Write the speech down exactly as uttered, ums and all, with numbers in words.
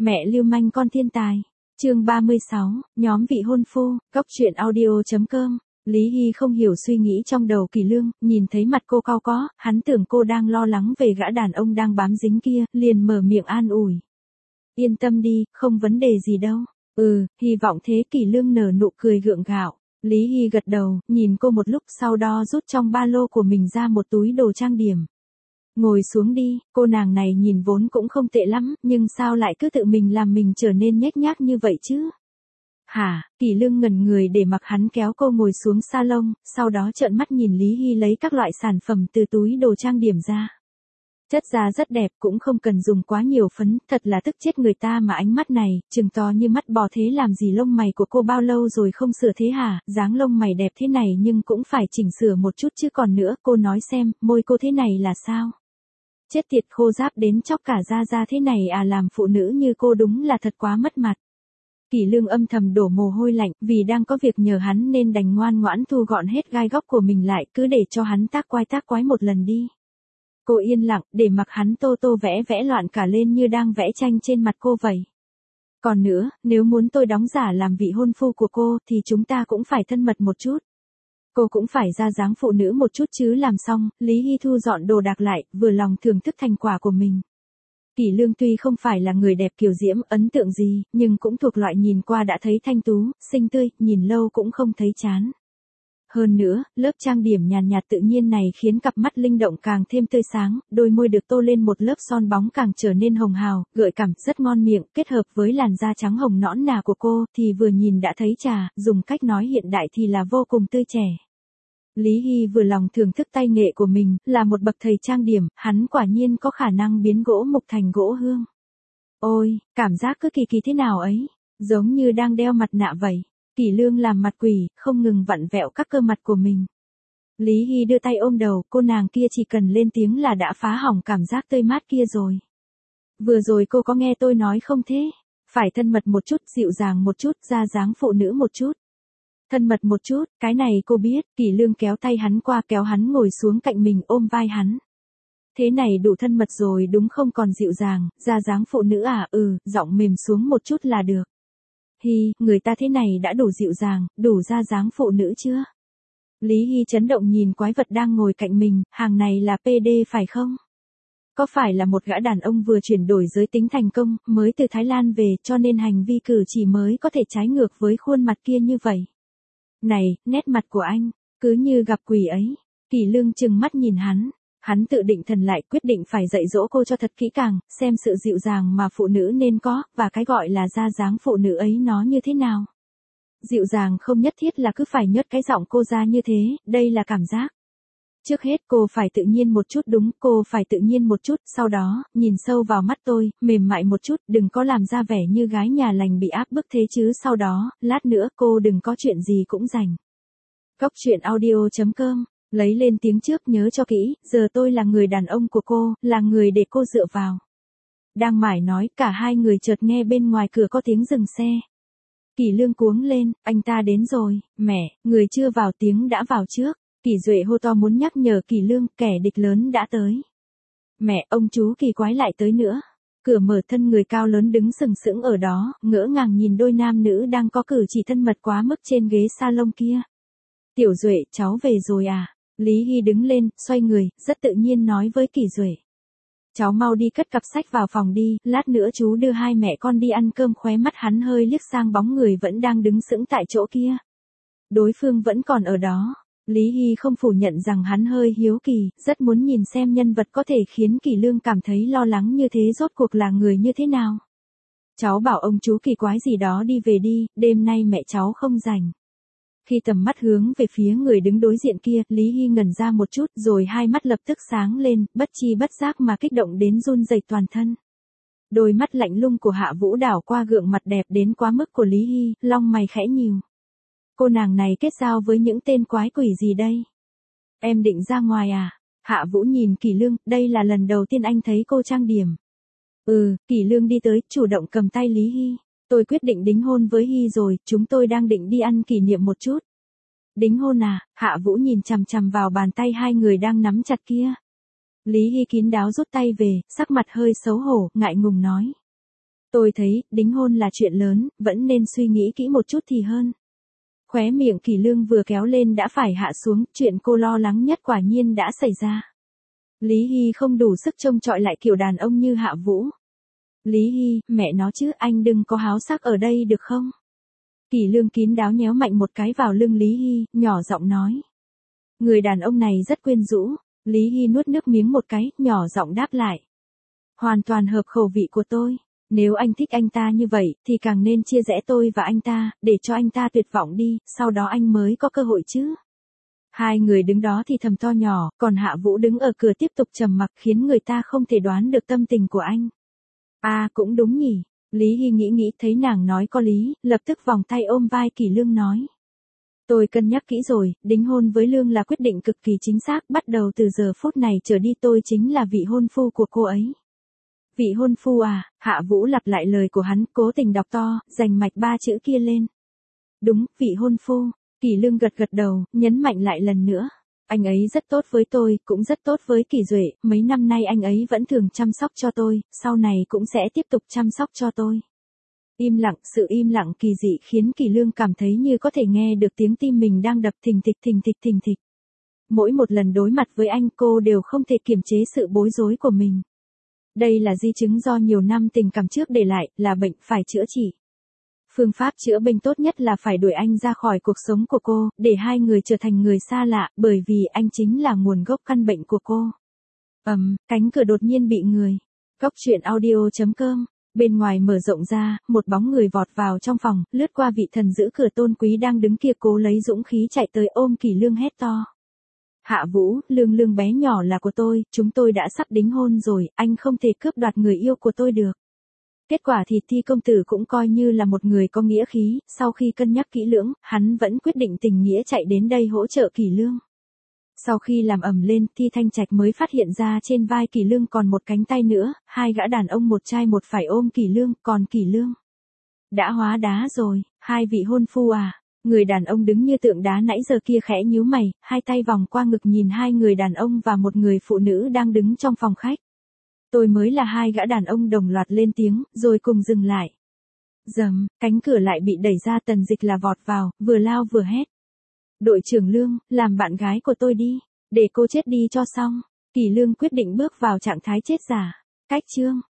Mẹ lưu manh con thiên tài. Chương ba mươi sáu, nhóm vị hôn phu, góc truyện audio chấm com. Lý Hy không hiểu suy nghĩ trong đầu Kỳ Lương, nhìn thấy mặt cô cau có, hắn tưởng cô đang lo lắng về gã đàn ông đang bám dính kia, liền mở miệng an ủi. Yên tâm đi, không vấn đề gì đâu. Ừ, hy vọng thế. Kỳ Lương nở nụ cười gượng gạo. Lý Hy gật đầu, nhìn cô một lúc sau đó rút trong ba lô của mình ra một túi đồ trang điểm. Ngồi xuống đi, cô nàng này nhìn vốn cũng không tệ lắm, nhưng sao lại cứ tự mình làm mình trở nên nhếch nhác như vậy chứ? Hả? Kỳ Lương ngẩn người để mặc hắn kéo cô ngồi xuống salon, sau đó trợn mắt nhìn Lý Hy lấy các loại sản phẩm từ túi đồ trang điểm ra. Chất da rất đẹp, cũng không cần dùng quá nhiều phấn, thật là tức chết người ta mà ánh mắt này, trừng to như mắt bò thế làm gì lông mày của cô bao lâu rồi không sửa thế hả? Dáng lông mày đẹp thế này nhưng cũng phải chỉnh sửa một chút chứ còn nữa, cô nói xem, môi cô thế này là sao? Chết tiệt, khô ráp đến chóc cả da da thế này à, làm phụ nữ như cô đúng là thật quá mất mặt. Kỳ Lương âm thầm đổ mồ hôi lạnh, vì đang có việc nhờ hắn nên đành ngoan ngoãn thu gọn hết gai góc của mình lại, cứ để cho hắn tác quái tác quái một lần đi. Cô yên lặng, để mặc hắn tô tô vẽ vẽ loạn cả lên như đang vẽ tranh trên mặt cô vậy. Còn nữa, nếu muốn tôi đóng giả làm vị hôn phu của cô, thì chúng ta cũng phải thân mật một chút. Cô cũng phải ra dáng phụ nữ một chút chứ. Làm xong, Lý Hy thu dọn đồ đạc lại, vừa lòng thưởng thức thành quả của mình. Kỳ Lương tuy không phải là người đẹp kiều diễm, ấn tượng gì, nhưng cũng thuộc loại nhìn qua đã thấy thanh tú, xinh tươi, nhìn lâu cũng không thấy chán. Hơn nữa, lớp trang điểm nhàn nhạt tự nhiên này khiến cặp mắt linh động càng thêm tươi sáng, đôi môi được tô lên một lớp son bóng càng trở nên hồng hào, gợi cảm, rất ngon miệng, kết hợp với làn da trắng hồng nõn nà của cô thì vừa nhìn đã thấy trà, dùng cách nói hiện đại thì là vô cùng tươi trẻ. Lý Hy vừa lòng thưởng thức tay nghệ của mình, là một bậc thầy trang điểm, hắn quả nhiên có khả năng biến gỗ mục thành gỗ hương. Ôi, cảm giác cứ kỳ kỳ thế nào ấy, giống như đang đeo mặt nạ vậy. Kỳ Lương làm mặt quỷ, không ngừng vặn vẹo các cơ mặt của mình. Lý Hy đưa tay ôm đầu, cô nàng kia chỉ cần lên tiếng là đã phá hỏng cảm giác tươi mát kia rồi. Vừa rồi cô có nghe tôi nói không thế? Phải thân mật một chút, dịu dàng một chút, ra dáng phụ nữ một chút. Thân mật một chút, cái này cô biết. Kỳ Lương kéo tay hắn qua, kéo hắn ngồi xuống cạnh mình, ôm vai hắn. Thế này đủ thân mật rồi đúng không, còn dịu dàng, ra dáng phụ nữ à? Ừ, giọng mềm xuống một chút là được. Hi, người ta thế này đã đủ dịu dàng, đủ ra dáng phụ nữ chưa? Lý Hy chấn động nhìn quái vật đang ngồi cạnh mình, hàng này là pê đê phải không? Có phải là một gã đàn ông vừa chuyển đổi giới tính thành công, mới từ Thái Lan về, cho nên hành vi cử chỉ mới có thể trái ngược với khuôn mặt kia như vậy? Này, nét mặt của anh, cứ như gặp quỷ ấy. Kỳ Lương trừng mắt nhìn hắn. Hắn tự định thần lại, quyết định phải dạy dỗ cô cho thật kỹ càng, xem sự dịu dàng mà phụ nữ nên có, và cái gọi là ra dáng phụ nữ ấy nó như thế nào. Dịu dàng không nhất thiết là cứ phải nhớt cái giọng cô ra như thế, đây là cảm giác. Trước hết cô phải tự nhiên một chút, đúng, cô phải tự nhiên một chút, sau đó, nhìn sâu vào mắt tôi, mềm mại một chút, đừng có làm ra vẻ như gái nhà lành bị áp bức thế chứ. Sau đó, lát nữa cô đừng có chuyện gì cũng rành. Góc truyện audio chấm com. Lấy lên tiếng trước, nhớ cho kỹ, giờ tôi là người đàn ông của cô, là người để cô dựa vào. Đang mải nói, cả hai người chợt nghe bên ngoài cửa có tiếng dừng xe. Kỳ Lương cuống lên, anh ta đến rồi. Mẹ, người chưa vào, tiếng đã vào trước. Kỳ Duệ hô to muốn nhắc nhở Kỳ Lương, kẻ địch lớn đã tới. Mẹ, ông chú kỳ quái lại tới nữa. Cửa mở, thân người cao lớn đứng sừng sững ở đó, ngỡ ngàng nhìn đôi nam nữ đang có cử chỉ thân mật quá mức trên ghế salon kia. Tiểu Duệ, cháu về rồi à? Lý Hy đứng lên, xoay người, rất tự nhiên nói với Kỳ Duệ. Cháu mau đi cất cặp sách vào phòng đi, lát nữa chú đưa hai mẹ con đi ăn cơm. Khóe mắt hắn hơi liếc sang bóng người vẫn đang đứng sững tại chỗ kia. Đối phương vẫn còn ở đó. Lý Hy không phủ nhận rằng hắn hơi hiếu kỳ, rất muốn nhìn xem nhân vật có thể khiến Kỳ Lương cảm thấy lo lắng như thế rốt cuộc là người như thế nào. Cháu bảo ông chú kỳ quái gì đó đi về đi, đêm nay mẹ cháu không rảnh. Khi tầm mắt hướng về phía người đứng đối diện kia, Lý Hy ngẩn ra một chút, rồi hai mắt lập tức sáng lên, bất chi bất giác mà kích động đến run rẩy toàn thân. Đôi mắt lạnh lùng của Hạ Vũ đảo qua gương mặt đẹp đến quá mức của Lý Hy, lông mày khẽ nhíu. Cô nàng này kết giao với những tên quái quỷ gì đây? Em định ra ngoài à? Hạ Vũ nhìn Kỳ Lương, đây là lần đầu tiên anh thấy cô trang điểm. Ừ, Kỳ Lương đi tới, chủ động cầm tay Lý Hy. Tôi quyết định đính hôn với Hy rồi, chúng tôi đang định đi ăn kỷ niệm một chút. Đính hôn à? Hạ Vũ nhìn chằm chằm vào bàn tay hai người đang nắm chặt kia. Lý Hy kín đáo rút tay về, sắc mặt hơi xấu hổ, ngại ngùng nói. Tôi thấy, đính hôn là chuyện lớn, vẫn nên suy nghĩ kỹ một chút thì hơn. Khóe miệng Kỷ Lương vừa kéo lên đã phải hạ xuống, chuyện cô lo lắng nhất quả nhiên đã xảy ra. Lý Hy không đủ sức trông chọi lại kiểu đàn ông như Hạ Vũ. Lý Hy, mẹ nó chứ, anh đừng có háo sắc ở đây được không? Kỷ Lương kín đáo nhéo mạnh một cái vào lưng Lý Hy, nhỏ giọng nói. Người đàn ông này rất quyến rũ. Lý Hy nuốt nước miếng một cái, nhỏ giọng đáp lại. Hoàn toàn hợp khẩu vị của tôi. Nếu anh thích anh ta như vậy, thì càng nên chia rẽ tôi và anh ta, để cho anh ta tuyệt vọng đi, sau đó anh mới có cơ hội chứ. Hai người đứng đó thì thầm to nhỏ, còn Hạ Vũ đứng ở cửa tiếp tục trầm mặc khiến người ta không thể đoán được tâm tình của anh. À cũng đúng nhỉ. Lý Hy nghĩ nghĩ thấy nàng nói có lý, lập tức vòng tay ôm vai Kỷ Lương nói. Tôi cân nhắc kỹ rồi, đính hôn với Lương là quyết định cực kỳ chính xác, bắt đầu từ giờ phút này trở đi tôi chính là vị hôn phu của cô ấy. Vị hôn phu à, Hạ Vũ lặp lại lời của hắn, cố tình đọc to, dành mạch ba chữ kia lên. Đúng, vị hôn phu. Kỷ Lương gật gật đầu, nhấn mạnh lại lần nữa. Anh ấy rất tốt với tôi, cũng rất tốt với Kỷ Duệ, mấy năm nay anh ấy vẫn thường chăm sóc cho tôi, sau này cũng sẽ tiếp tục chăm sóc cho tôi. Im lặng, sự im lặng kỳ dị khiến Kỷ Lương cảm thấy như có thể nghe được tiếng tim mình đang đập thình thịch thình thịch thình thịch. Mỗi một lần đối mặt với anh cô đều không thể kiềm chế sự bối rối của mình. Đây là di chứng do nhiều năm tình cảm trước để lại, là bệnh phải chữa trị. Phương pháp chữa bệnh tốt nhất là phải đuổi anh ra khỏi cuộc sống của cô, để hai người trở thành người xa lạ, bởi vì anh chính là nguồn gốc căn bệnh của cô. Ầm, um, cánh cửa đột nhiên bị người. Góc truyện audio chấm com. Bên ngoài mở rộng ra, một bóng người vọt vào trong phòng, lướt qua vị thần giữ cửa tôn quý đang đứng kia cố lấy dũng khí chạy tới ôm Kỷ Lương hét to. Hạ Vũ, Lương Lương bé nhỏ là của tôi, chúng tôi đã sắp đính hôn rồi, anh không thể cướp đoạt người yêu của tôi được. Kết quả thì Thi công tử cũng coi như là một người có nghĩa khí, sau khi cân nhắc kỹ lưỡng, hắn vẫn quyết định tình nghĩa chạy đến đây hỗ trợ Kỷ Lương. Sau khi làm ầm lên, Thi Thanh Trạch mới phát hiện ra trên vai Kỷ Lương còn một cánh tay nữa, hai gã đàn ông một trai một phải ôm Kỷ Lương, còn Kỷ Lương đã hóa đá rồi, hai vị hôn phu à. Người đàn ông đứng như tượng đá nãy giờ kia khẽ nhíu mày, hai tay vòng qua ngực nhìn hai người đàn ông và một người phụ nữ đang đứng trong phòng khách. Tôi mới là hai gã đàn ông đồng loạt lên tiếng, rồi cùng dừng lại. Dầm, cánh cửa lại bị đẩy ra, Tần Dịch là vọt vào, vừa lao vừa hét. Đội trưởng Lương, làm bạn gái của tôi đi, để cô chết đi cho xong. Kỷ Lương quyết định bước vào trạng thái chết giả. Cách chương.